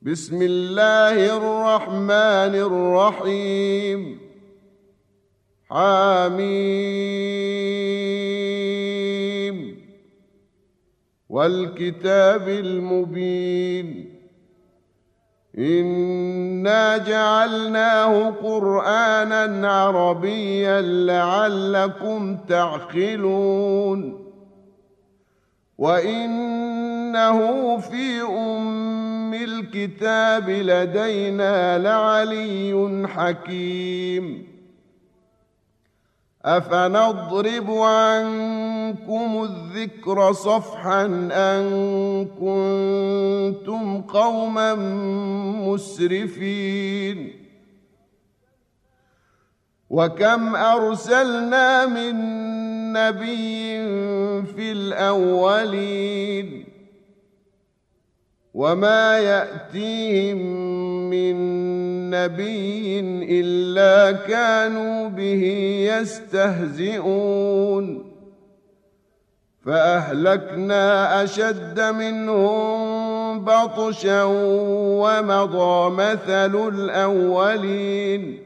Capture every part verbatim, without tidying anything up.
بسم الله الرحمن الرحيم حميم والكتاب المبين إنا جعلناه قرآنا عربيا لعلكم تعقلون وإنه في أم الكتاب لدينا لعلي حكيم أفنضرب عنكم الذكر صفحا أن كنتم قوما مسرفين وكم أرسلنا من نبي في الأولين وما يأتيهم من نبي إلا كانوا به يستهزئون فأهلكنا أشد منهم بطشا ومضى مثل الأولين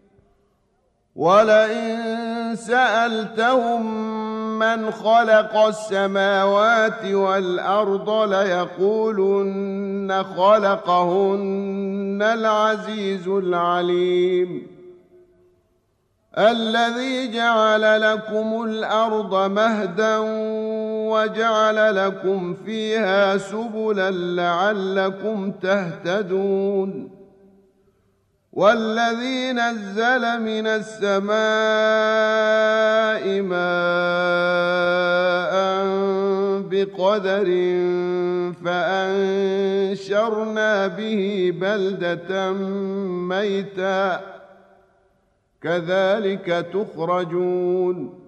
ولئن سألتهم من خلق السماوات والأرض ليقولن خلقهن العزيز العليم الذي جعل لكم الأرض مهدا وجعل لكم فيها سبلا لعلكم تهتدون والذي نزل من السماء ماء بقدر فأنشرنا به بلدة ميتا كذلك تخرجون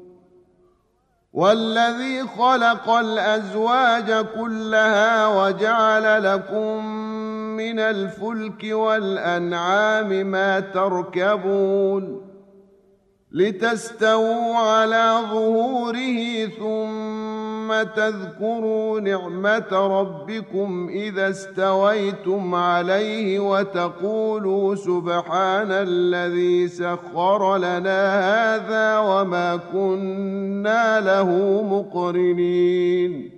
والذي خلق الأزواج كلها وجعل لكم من الفلك والأنعام ما تركبون لتستووا على ظهوره ثم تذكروا نعمة ربكم إذا استويتم عليه وتقولوا سبحان الذي سخر لنا هذا وما كنا له مقرنين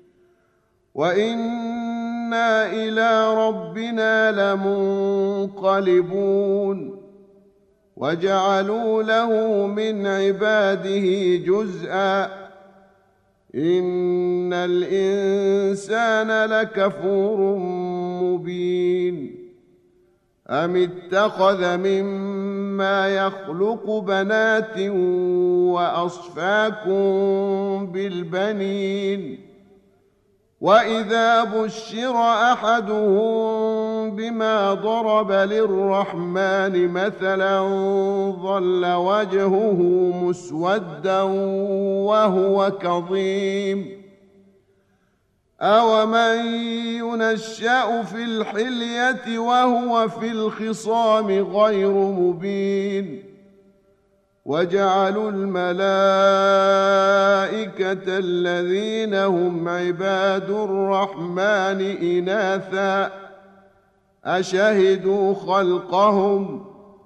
وإنا إلى ربنا لمنقلبون وجعلوا له من عباده جزءا إن الإنسان لكفور مبين أم اتخذ مما يخلق بنات وأصفاكم بالبنين وإذا بشر أحدهم بما ضرب للرحمن مثلا ظل وجهه مسودا وهو كظيم أومن ينشأ في الحلية وهو في الخصام غير مبين وجعلوا الملائكة الذين هم عباد الرحمن إناثا أشهدوا خلقهم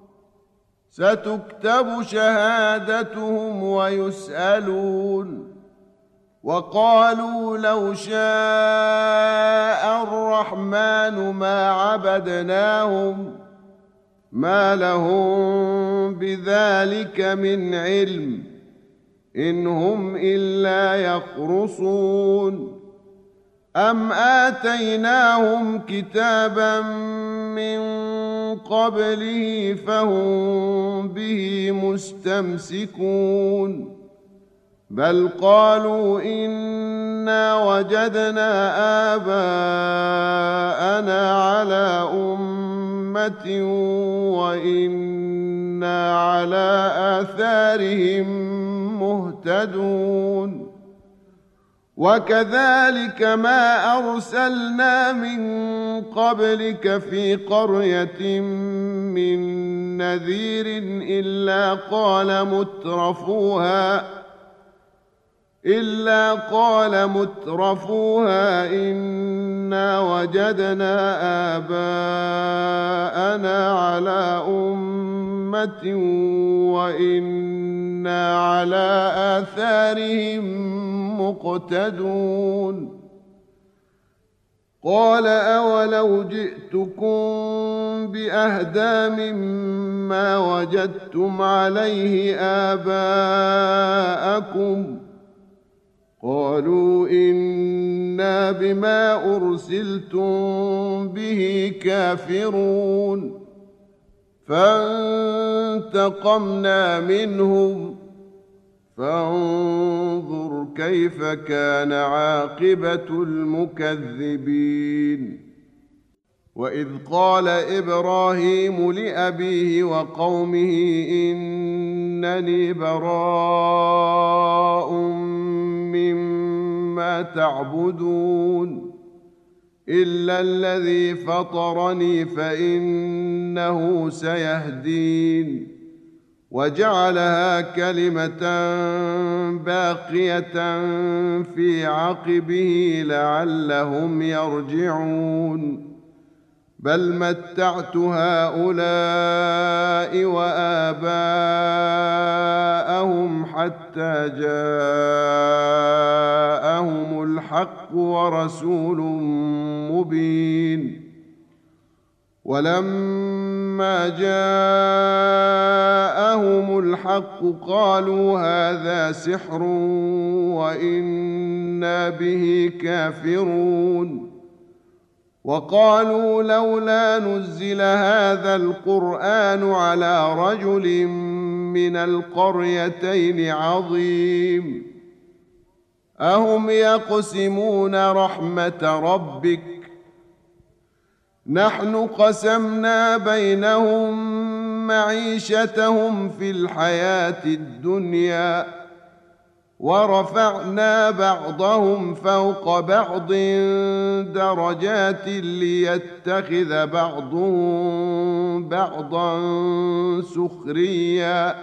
ستكتب شهادتهم ويسألون وقالوا لو شاء الرحمن ما عبدناهم ما لهم بذلك من علم إن هم إلا يخرصون أم آتيناهم كتابا من قبله فهم به مستمسكون بل قالوا إنا وجدنا آباءنا على أمة وإنا على آثارهم مهتدون وكذلك ما أرسلنا من قبلك في قرية من نذير إلا قال مترفوها إلا قال مترفوها إنا وجدنا آباءنا على أمة وإنا على آثارهم مقتدون قال أولو جئتكم بأهدى مما وجدتم عليه آباءكم قالوا إنا بما أرسلتم به كافرون فانتقمنا منهم فانظر كيف كان عاقبة المكذبين وإذ قال إبراهيم لأبيه وقومه إنني براء مما تعبدون إلا الذي فطرني فإنه سيهدين وجعلها كلمة باقية في عقبه لعلهم يرجعون بل متعت هؤلاء وآباءهم حتى جاءهم الحق ورسول مبين ولما جاءهم الحق قالوا هذا سحر وإنا به كافرون وقالوا لولا نزل هذا القرآن على رجل من القريتين عظيم أهم يقسمون رحمة ربك نحن قسمنا بينهم معيشتهم في الحياة الدنيا ورفعنا بعضهم فوق بعض درجات ليتخذ بعضهم بعضا سخريا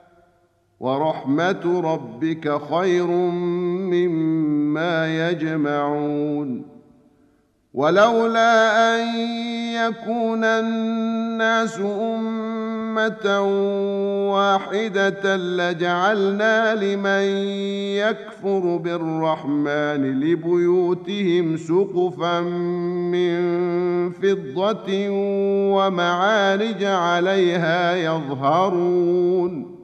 ورحمة ربك خير مما يجمعون ولولا أن يكون الناس أمة واحدة لجعلنا لمن يكفر بالرحمن لبيوتهم سقفا من فضة ومعارج عليها يظهرون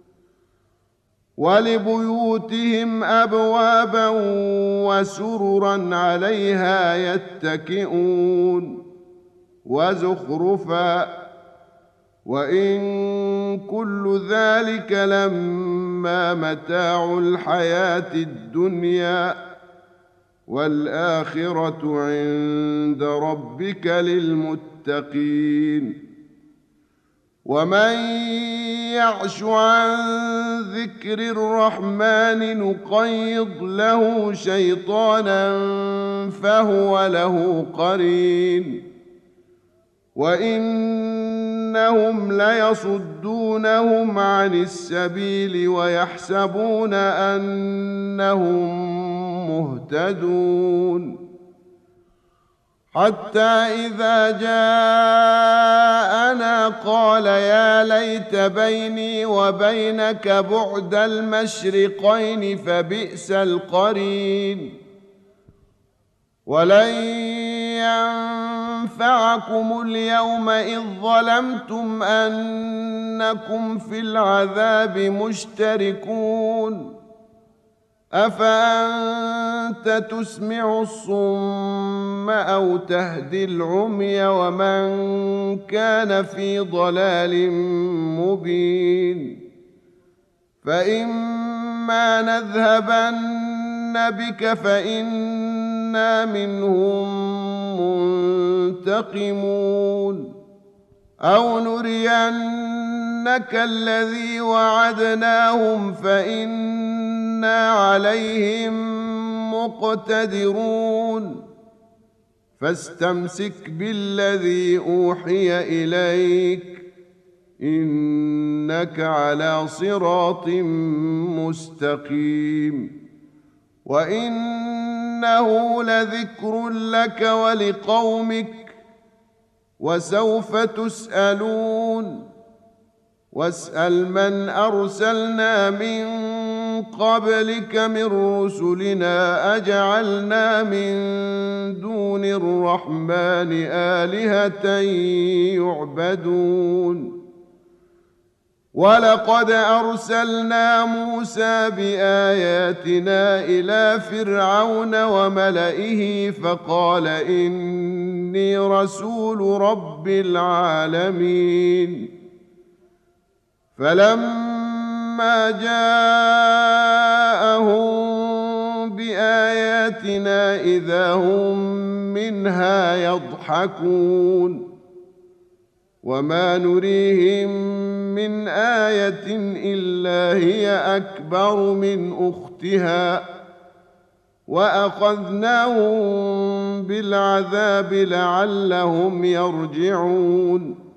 ولبيوتهم أبوابا وسررا عليها يتكئون وزخرفا وإن كل ذلك لما متاع الحياة الدنيا والآخرة عند ربك للمتقين ومن يعش عن ذكر الرحمن نقيض له شيطانا فهو له قرين وإنهم ليصدونهم عن السبيل ويحسبون أنهم مهتدون حتى إذا جاءنا قال يا ليت بيني وبينك بعد المشرقين فبئس القرين ولن ينفعكم اليوم إذ ظلمتم أنكم في العذاب مشتركون أفأنت تسمع الصم أو تهدي العمي ومن كان في ضلال مبين فإما نذهبن بك فإنا منهم منتقمون أو نرينك الذي وعدناهم فإنا عليهم مقتدرون فاستمسك بالذي أوحي إليك إنك على صراط مستقيم وإنه لذكر لك ولقومك وسوف تسألون واسأل من أرسلنا من قبلك من رسلنا أجعلنا من دون الرحمن آلهة يعبدون ولقد أرسلنا موسى بآياتنا إلى فرعون وملئه فقال إني رسول رب العالمين فلما جاءهم بآياتنا إذا هم منها يضحكون وما نريهم من آية إلا هي أكبر من أختها وأخذناهم بالعذاب لعلهم يرجعون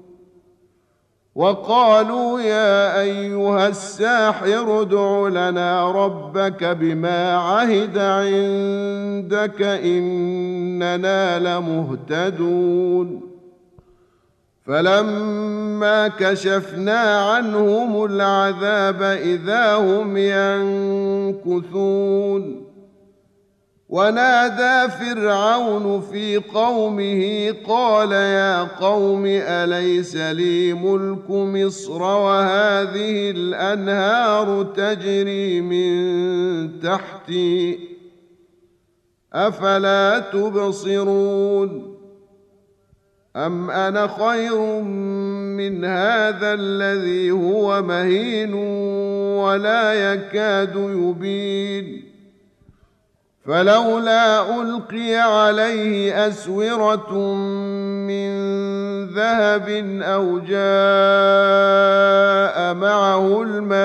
وقالوا يا أيها الساحر ادع لنا ربك بما عهد عندك إننا لمهتدون فلما كشفنا عنهم العذاب إذا هم ينكثون ونادى فرعون في قومه قال يا قوم أليس لي ملك مصر وهذه الأنهار تجري من تحتي أفلا تبصرون أم أنا خير من هذا الذي هو مهين ولا يكاد يبين فلولا ألقي عليه أسورة من ذهب أو جاء معه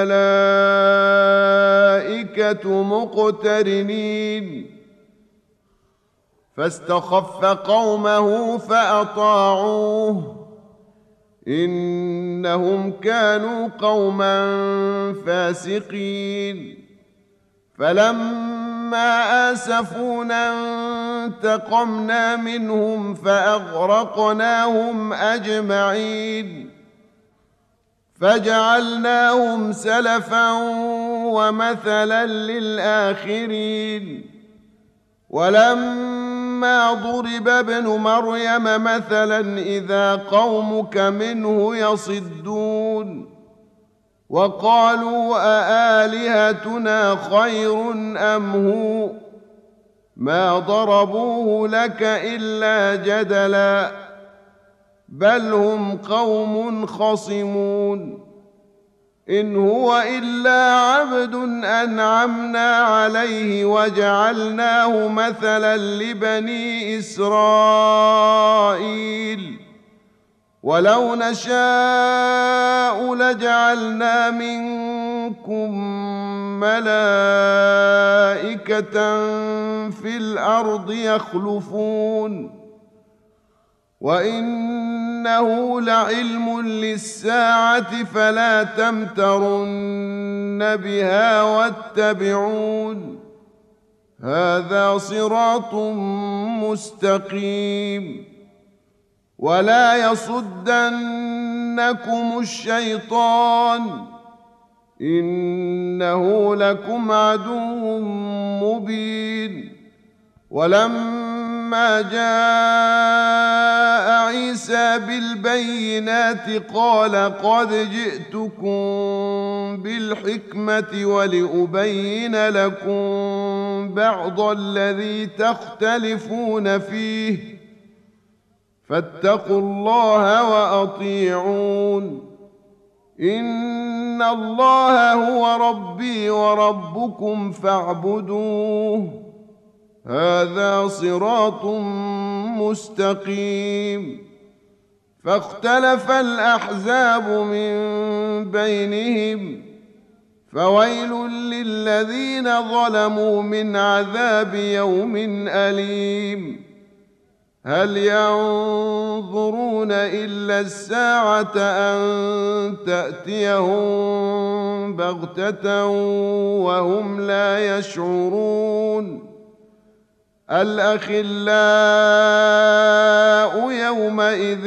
الملائكة مقترنين فاستخف قومه فأطاعوه إنهم كانوا قوما فاسقين فلما آسفونا انتقمنا منهم فأغرقناهم أجمعين فجعلناهم سلفا ومثلا للآخرين ولما ضرب ابن مريم مثلا إذا قومك منه يصدون وقالوا أآلهتنا خير أم هو ما ضربوه لك إلا جدلا بل هم قوم خصمون إن هو إلا عبد أنعمنا عليه وجعلناه مثلا لبني إسرائيل ولو نشاء لجعلنا منكم ملائكة في الأرض يخلفون وإنه لعلم للساعة فلا تمترن بها واتبعون هذا صراط مستقيم ولا يصدنكم الشيطان إنه لكم عدو مبين ولما جاء عيسى بالبينات قال قد جئتكم بالحكمة ولأبين لكم بعض الذي تختلفون فيه فاتقوا الله وأطيعون إن الله هو ربي وربكم فاعبدوه هذا صراط مستقيم فاختلف الأحزاب من بينهم فويل للذين ظلموا من عذاب يوم أليم هل ينظرون ينتظرون إلا الساعة أن تأتيهم بغتة وهم لا يشعرون. الأخلاء يومئذ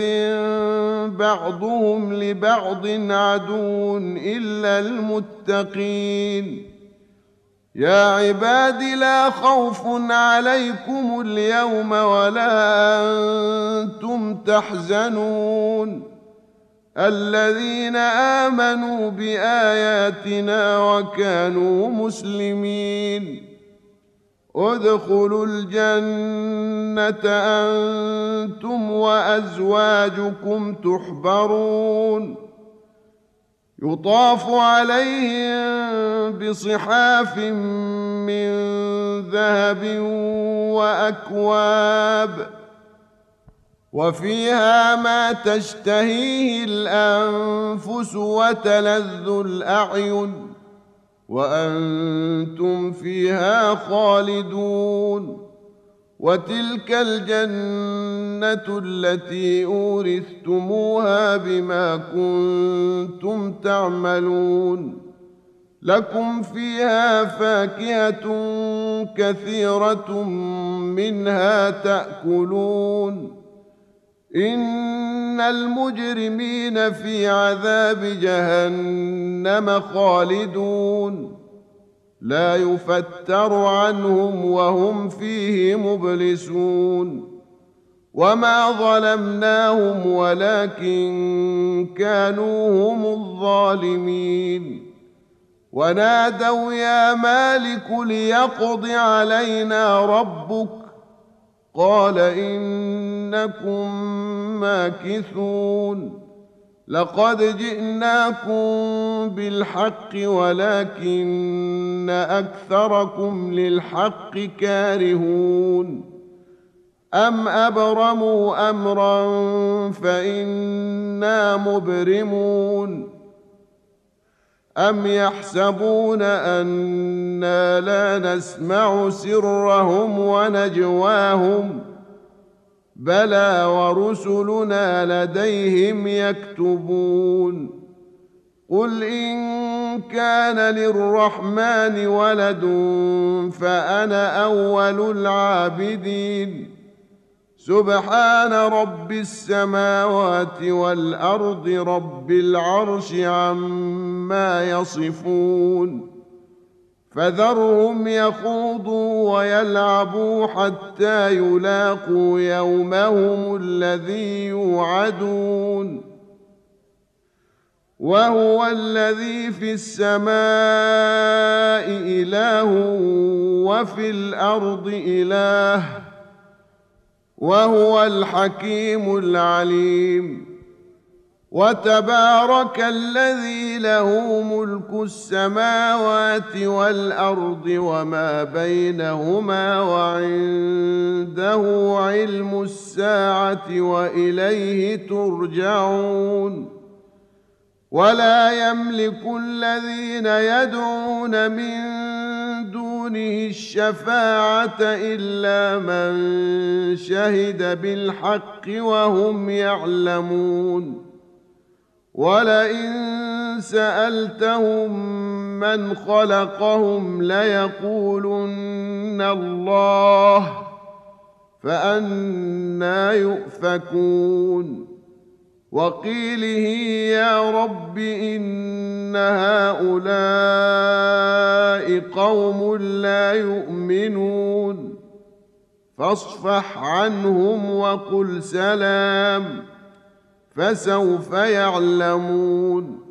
بعضهم لبعض عدو إلا المتقين. يا عباد لا خوف عليكم اليوم ولا أنتم تحزنون الذين آمنوا بآياتنا وكانوا مسلمين. ادخلوا الجنة أنتم وأزواجكم تحبرون يطاف عليهم بصحاف من ذهب وأكواب وفيها ما تشتهيه الأنفس وتلذ الأعين وأنتم فيها خالدون. وتلك الجنة التي أورثتموها بما كنتم تعملون لكم فيها فاكهة كثيرة منها تأكلون. إن المجرمين في عذاب جهنم خالدون لا يفتر عنهم وهم فيه مبلسون. وما ظلمناهم ولكن كانوا هم الظالمين. ونادوا يا مالك ليقض علينا ربك قال إنكم ماكثون. لقد جئناكم بالحق ولكن أكثركم للحق كارهون. أم أبرموا أمرا فإنا مبرمون أم يحسبون أنا لا نسمع سرهم ونجواهم بلى ورسلنا لديهم يكتبون. قل إن كان للرحمن ولد فأنا أول العابدين. سبحان رب السماوات والأرض رب العرش عما يصفون. فذرهم يخوضوا ويلعبوا حتى يلاقوا يومهم الذي يوعدون. وهو الذي في السماء إله وفي الأرض إله وهو الحكيم العليم. وتبارك الذي له ملك السماوات والأرض وما بينهما وعنده علم الساعة وإليه ترجعون. ولا يملك الذين يدعون من دونه الشفاعة إلا من شهد بالحق وهم يعلمون. ولئن سألتهم من خلقهم ليقولن الله فأنى يؤفكون. وقيله يا رب إن هؤلاء قوم لا يؤمنون فاصفح عنهم وقل سلام فسوف يعلمون.